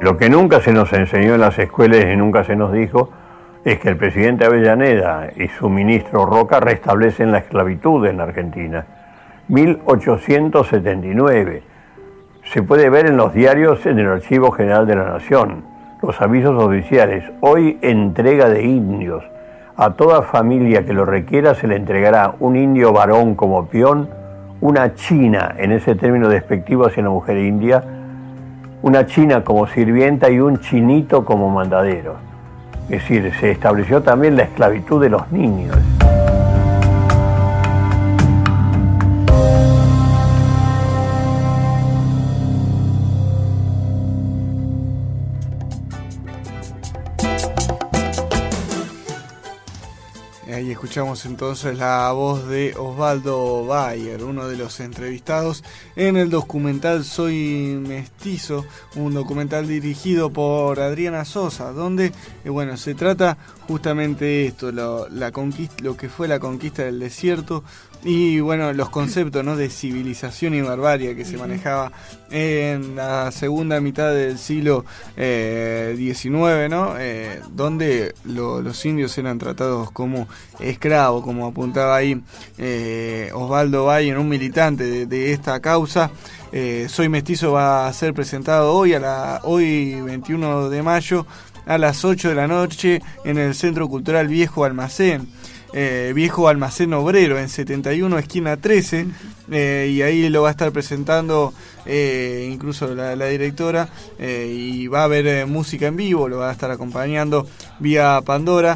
Lo que nunca se nos enseñó en las escuelas y nunca se nos dijo es que el presidente Avellaneda y su ministro Roca restablecen la esclavitud en la Argentina. 1879. Se puede ver en los diarios en el Archivo General de la Nación. Los avisos oficiales. Hoy entrega de indios. A toda familia que lo requiera se le entregará un indio varón como peón, una china, en ese término despectivo hacia la mujer india, una china como sirvienta y un chinito como mandadero. Es decir, se estableció también la esclavitud de los niños. Ahí escuchamos entonces la voz de Osvaldo Bayer, uno de los entrevistados en el documental Soy Mestizo, un documental dirigido por Adriana Sosa, donde bueno, se trata justamente esto, la conquista, lo que fue la conquista del desierto y bueno, los conceptos, ¿no?, de civilización y barbarie que se manejaba en la segunda mitad del siglo XIX, ¿no? Donde los indios eran tratados como esclavos, como apuntaba ahí Osvaldo Bayer, un militante de esta causa. Soy Mestizo va a ser presentado hoy 21 de mayo a las 8 de la noche en el Centro Cultural Viejo Almacén. Viejo Almacén Obrero en 71 esquina 13, y ahí lo va a estar presentando incluso la directora, y va a haber música en vivo, lo va a estar acompañando vía Pandora,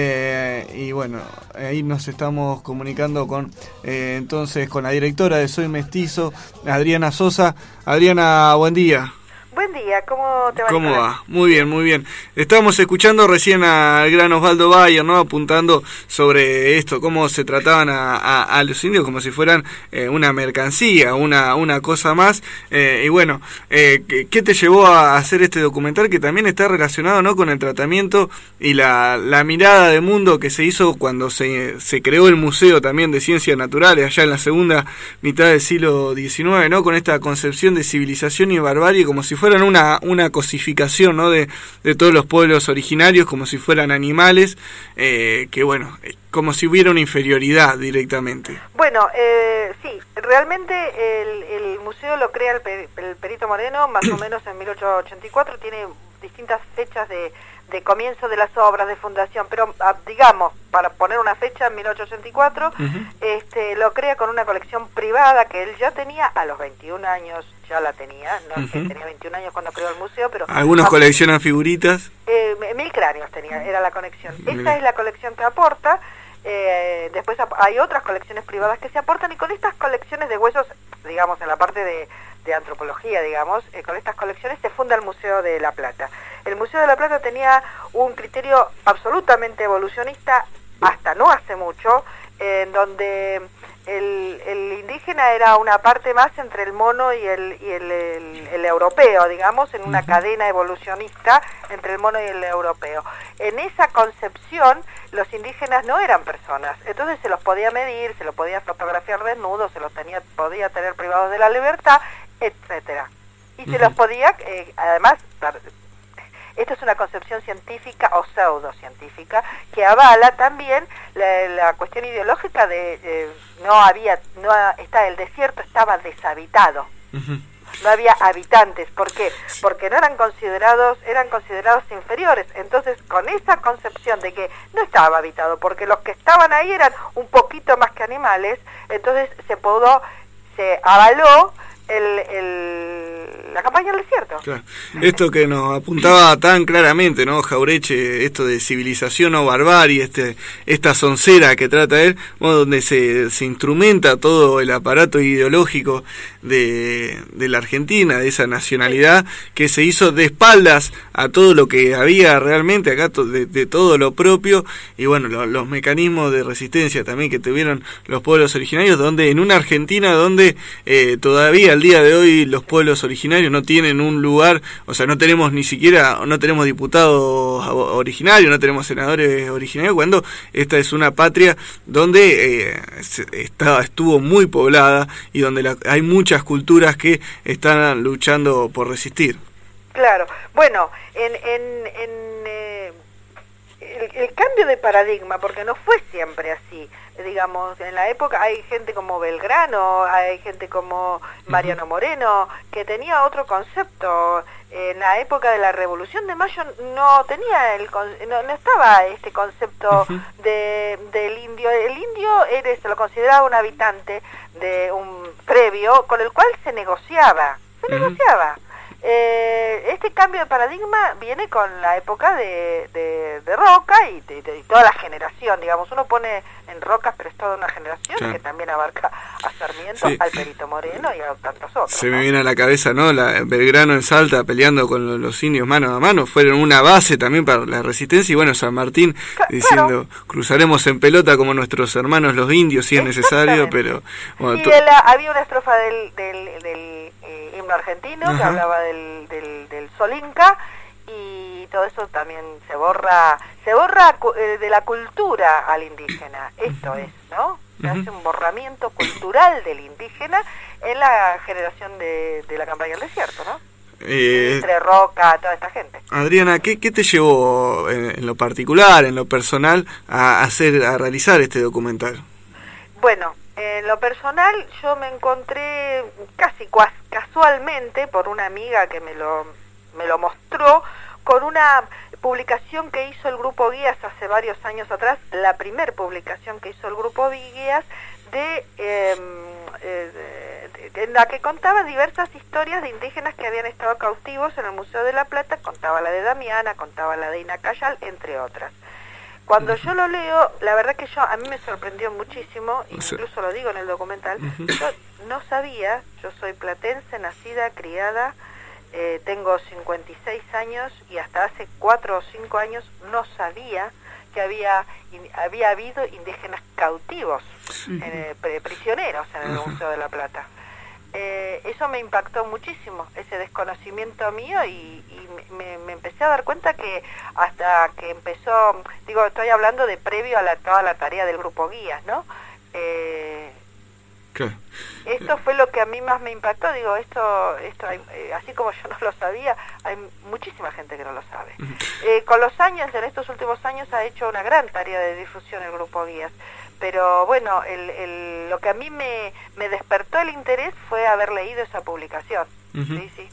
y bueno, ahí nos estamos comunicando con entonces con la directora de Soy Mestizo, Adriana Sosa. Adriana, buen día. Buen día, ¿cómo te va? ¿Cómo va? Muy bien, muy bien. Estábamos escuchando recién al gran Osvaldo Bayer, ¿no?, apuntando sobre esto, cómo se trataban a los indios como si fueran una mercancía, una cosa más. Y bueno, ¿qué te llevó a hacer este documental que también está relacionado, ¿no?, con el tratamiento y la mirada de mundo que se hizo cuando se creó el Museo también de Ciencias Naturales, allá en la segunda mitad del siglo XIX, ¿no?, con esta concepción de civilización y barbarie como si fueran una cosificación, ¿no?, de todos los pueblos originarios, como si fueran animales, que bueno, como si hubiera una inferioridad directamente. Bueno, sí, realmente el museo lo crea el Perito Moreno más o menos en 1884, tiene distintas fechas de comienzo de las obras de fundación, pero digamos, para poner una fecha, en 1884, lo crea con una colección privada que él ya tenía a los 21 años, ya la tenía, no es que tenía 21 años cuando creó el museo, pero... ¿Algunos coleccionan figuritas? 1000 cráneos tenía, era la colección. Esta es la colección que aporta. Después hay otras colecciones privadas que se aportan, y con estas colecciones de huesos, digamos, en la parte de antropología, digamos, con estas colecciones se funda el Museo de La Plata. El Museo de La Plata tenía un criterio absolutamente evolucionista hasta no hace mucho, en donde el indígena era una parte más entre el mono y el europeo, digamos, en una cadena evolucionista entre el mono y el europeo. En esa concepción, los indígenas no eran personas, entonces se los podía medir, se los podía fotografiar desnudos, se los podía tener privados de la libertad, etcétera. Y se los podía, además, esto es una concepción científica o pseudocientífica que avala también la cuestión ideológica de el desierto estaba deshabitado. No había habitantes. ¿Por qué? Porque no eran considerados inferiores. Entonces, con esa concepción de que no estaba habitado, porque los que estaban ahí eran un poquito más que animales, entonces se avaló la campaña del desierto. Claro. Esto que nos apuntaba tan claramente, ¿no?, Jaureche, esto de civilización o barbarie, esta soncera que trata él, bueno, donde se instrumenta todo el aparato ideológico de la Argentina, de esa nacionalidad que se hizo de espaldas a todo lo que había realmente acá, de todo lo propio, y bueno, los mecanismos de resistencia también que tuvieron los pueblos originarios, donde en una Argentina donde todavía al día de hoy los pueblos originarios no tienen un lugar, o sea, no tenemos diputados originarios, no tenemos senadores originarios, cuando esta es una patria donde estuvo muy poblada y donde hay muchas culturas que están luchando por resistir. Claro, bueno, el cambio de paradigma, porque no fue siempre así, digamos, en la época hay gente como Belgrano, hay gente como Mariano Moreno, que tenía otro concepto. En la época de la Revolución de Mayo no tenía no estaba este concepto del indio. El indio se lo consideraba un habitante de un previo con el cual se negociaba. Este cambio de paradigma viene con la época de Roca y toda la generación, digamos, uno pone en Roca, pero es toda una generación que también abarca a Sarmiento, al Perito Moreno y a tantos otros. Se me viene a la cabeza, ¿no? Belgrano en Salta peleando con los indios mano a mano, fueron una base también para la resistencia, y bueno, San Martín diciendo, cruzaremos en pelota como nuestros hermanos los indios si es necesario, pero... Bueno, y había una estrofa del himno argentino que hablaba del Sol Inca, y todo eso también se borra de la cultura al indígena. Esto es, ¿no? Se hace un borramiento cultural del indígena en la generación de la campaña del desierto, ¿no? Entre Roca, toda esta gente. Adriana, ¿qué te llevó en lo particular, en lo personal, a realizar este documental? Bueno, en lo personal yo me encontré casi casualmente por una amiga que me lo mostró, con una publicación que hizo el Grupo Guías hace varios años atrás, la primer publicación que hizo el Grupo Guías, en la que contaba diversas historias de indígenas que habían estado cautivos en el Museo de la Plata. Contaba la de Damiana, contaba la de Inacayal, entre otras. Cuando yo lo leo, la verdad que a mí me sorprendió muchísimo, incluso lo digo en el documental. Yo no sabía, yo soy platense, nacida, criada, tengo 56 años, y hasta hace 4 o 5 años no sabía que había habido indígenas cautivos, prisioneros en el Museo de la Plata. Eso me impactó muchísimo, ese desconocimiento mío, y me empecé a dar cuenta que hasta que empezó, estoy hablando de previo a toda la tarea del Grupo Guías, ¿no? Esto fue lo que a mí más me impactó. Esto así como yo no lo sabía, hay muchísima gente que no lo sabe. Con los años, en estos últimos años, ha hecho una gran tarea de difusión el Grupo Guías. Pero bueno, lo que a mí me despertó el interés fue haber leído esa publicación. Sí.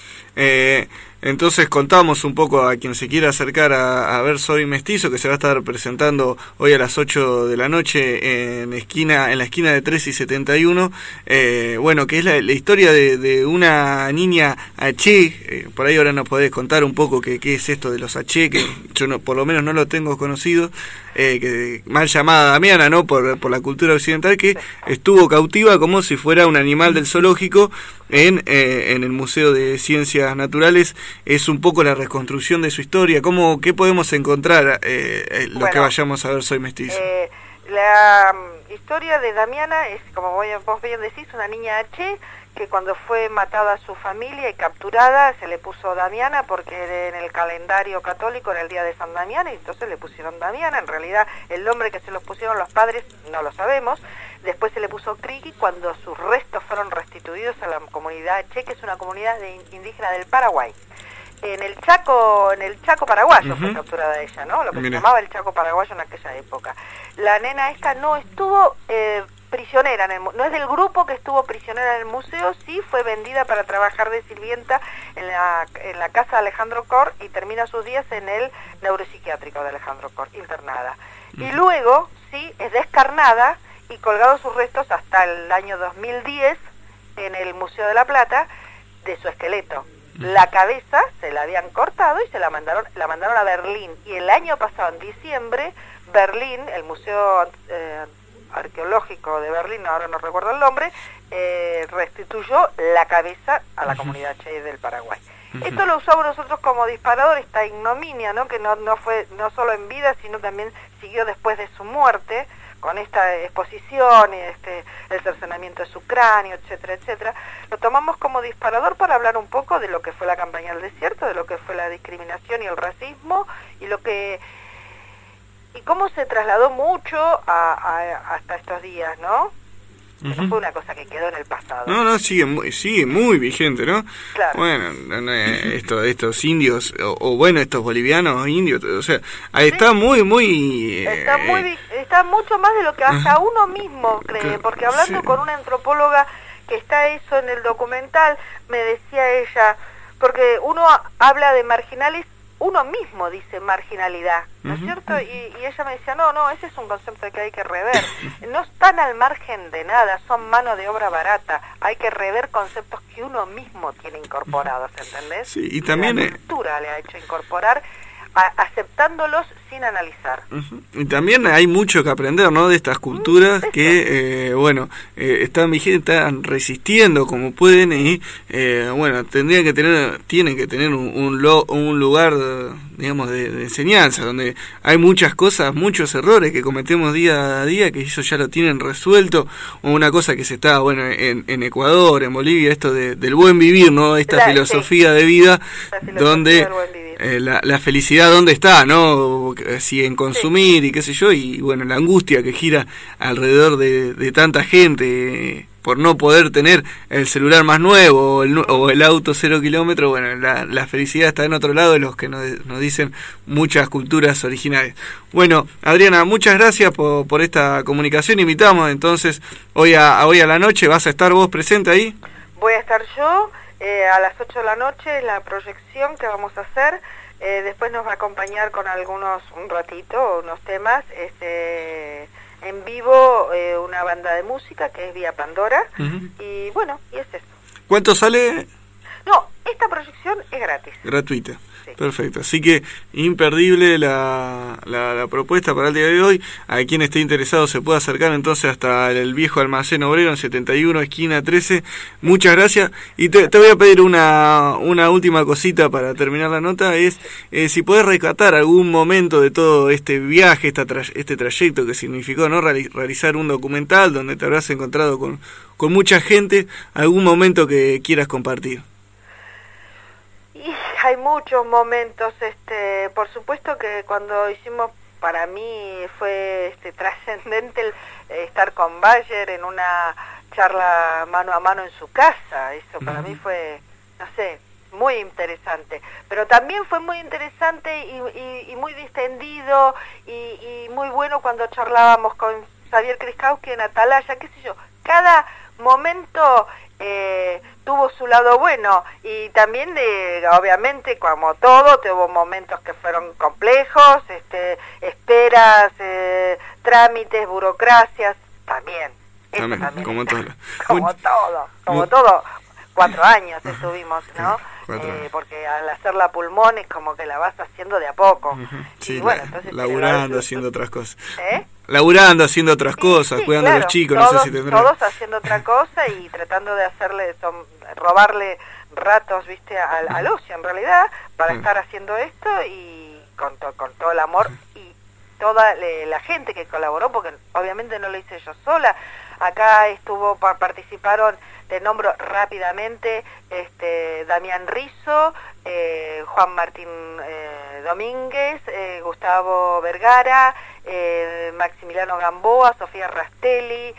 Entonces contamos un poco a quien se quiera acercar a ver Soy Mestizo, que se va a estar presentando hoy a las 8 de la noche en la esquina de 3 y 71, bueno, que es la historia de una niña H, por ahí ahora nos podés contar un poco qué es esto de los H, que yo por lo menos no lo tengo conocido, que mal llamada Damiana, ¿no? Por la cultura occidental, que estuvo cautiva como si fuera un animal del zoológico en el Museo de Ciencias Naturales. Es un poco la reconstrucción de su historia. ¿Qué podemos encontrar lo que vayamos a ver Soy Mestizo? La historia de Damiana es, como vos bien decís, una niña H que cuando fue matada su familia y capturada se le puso Damiana, porque en el calendario católico era el día de San Damián, y entonces le pusieron Damiana. En realidad el nombre que se los pusieron los padres no lo sabemos. Después se le puso Criki cuando sus restos fueron restituidos a la comunidad Che, que es una comunidad indígena del Paraguay. En el Chaco paraguayo fue capturada ella, ¿no? Lo que se llamaba el Chaco paraguayo en aquella época. La nena esta no estuvo prisionera, no es del grupo que estuvo prisionera en el museo, sí fue vendida para trabajar de sirvienta en la casa de Alejandro Cor, y termina sus días en el neuropsiquiátrico de Alejandro Cor, internada. Y luego, sí, es descarnada y colgados sus restos hasta el año 2010 en el Museo de la Plata de su esqueleto. La cabeza se la habían cortado y la mandaron a Berlín, y el año pasado, en diciembre, Berlín, el Museo Arqueológico de Berlín, ahora no recuerdo el nombre, restituyó la cabeza a la comunidad Che del Paraguay. Esto lo usamos nosotros como disparador, esta ignominia, ¿no? Que no fue no solo en vida, sino también siguió después de su muerte, con esta exposición y el cercenamiento de su cráneo, etcétera, etcétera. Lo tomamos como disparador para hablar un poco de lo que fue la campaña del desierto, de lo que fue la discriminación y el racismo, y cómo se trasladó mucho hasta estos días, ¿no? No fue una cosa que quedó en el pasado. No, sigue muy vigente, ¿no? Claro. Bueno, estos indios, o bueno, estos bolivianos indios, o sea, ahí está muy... Está mucho más de lo que hasta uno mismo cree, porque hablando con una antropóloga que está eso en el documental, me decía ella, porque uno habla de marginales, uno mismo dice marginalidad, ¿no es cierto? Y ella me decía, no, ese es un concepto que hay que rever. No están al margen de nada, son mano de obra barata. Hay que rever conceptos que uno mismo tiene incorporados, ¿entendés? Sí, y también... La cultura le ha hecho incorporar, aceptándolos sin analizar. Y también hay mucho que aprender, ¿no? De estas culturas que, están resistiendo como pueden y, tienen que tener un lugar, digamos, de enseñanza, donde hay muchas cosas, muchos errores que cometemos día a día, que ellos ya lo tienen resuelto, o una cosa que se está, en Ecuador, en Bolivia, esto del buen vivir, ¿no? Esta filosofía de vida, donde la felicidad, ¿dónde está? ¿No? Si en consumir y qué sé yo, y bueno, la angustia que gira alrededor de tanta gente por no poder tener el celular más nuevo o el auto 0 kilómetros. Bueno, la felicidad está en otro lado, de los que nos dicen muchas culturas originales. Bueno, Adriana, muchas gracias por esta comunicación. Invitamos entonces hoy a la noche. ¿Vas a estar vos presente ahí? Voy a estar yo. A las 8 de la noche la proyección que vamos a hacer, después nos va a acompañar con un ratito, unos temas, en vivo, una banda de música que es Vía Pandora, y bueno, y es eso. ¿Cuánto sale? No, esta proyección es gratis. Gratuita. Sí. Perfecto, así que imperdible la propuesta para el día de hoy. A quien esté interesado se puede acercar entonces hasta el viejo almacén obrero en 71, esquina 13. Muchas gracias. Y te voy a pedir una última cosita para terminar la nota, es si podés rescatar algún momento de todo este viaje, este trayecto que significó, ¿no? Realizar un documental donde te habrás encontrado con mucha gente, algún momento que quieras compartir. Y hay muchos momentos, por supuesto que cuando hicimos, para mí fue trascendente estar con Bayer en una charla mano a mano en su casa. Eso para mí fue, no sé, muy interesante, pero también fue muy interesante y muy distendido y muy bueno cuando charlábamos con Xavier Kriskowski en Atalaya, qué sé yo, cada momento tuvo su lado bueno, y también obviamente, como todo, tuvo momentos que fueron complejos, esperas, trámites, burocracias, también como todo. Como todo, 4 años estuvimos, ¿no? Porque al hacer la pulmón es como que la vas haciendo de a poco. Sí, y bueno, entonces laburando, haciendo otras cosas. Laburando, haciendo otras cosas, cuidando a los chicos, todos, no sé si tendrán. Todos haciendo otra cosa y tratando de robarle ratos, viste, al ocio en realidad, para estar haciendo esto, y con todo el amor y toda la gente que colaboró, porque obviamente no lo hice yo sola. Acá participaron, te nombro rápidamente, Damián Rizzo, Juan Martín Domínguez, Gustavo Vergara, Maximiliano Gamboa, Sofía Rastelli,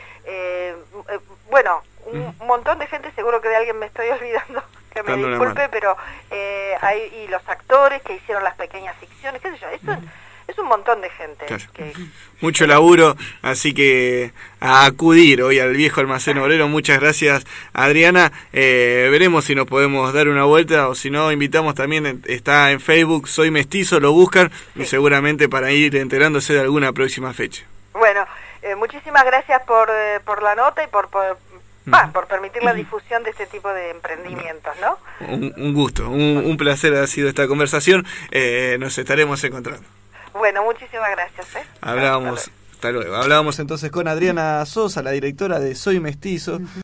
bueno, un montón de gente, seguro que de alguien me estoy olvidando, que me disculpe, pero y los actores que hicieron las pequeñas ficciones, qué sé yo, eso es un montón de gente. Claro. Mucho laburo, así que a acudir hoy al viejo almacén obrero. Muchas gracias, Adriana. Veremos si nos podemos dar una vuelta, o si no, invitamos también, está en Facebook, Soy Mestizo, lo buscan, y seguramente para ir enterándose de alguna próxima fecha. Bueno, muchísimas gracias por la nota y por permitir la difusión de este tipo de emprendimientos, ¿no? Un gusto, un placer ha sido esta conversación. Nos estaremos encontrando. Bueno, muchísimas gracias. Hasta luego. Hablábamos entonces con Adriana Sosa, la directora de Soy Mestizo.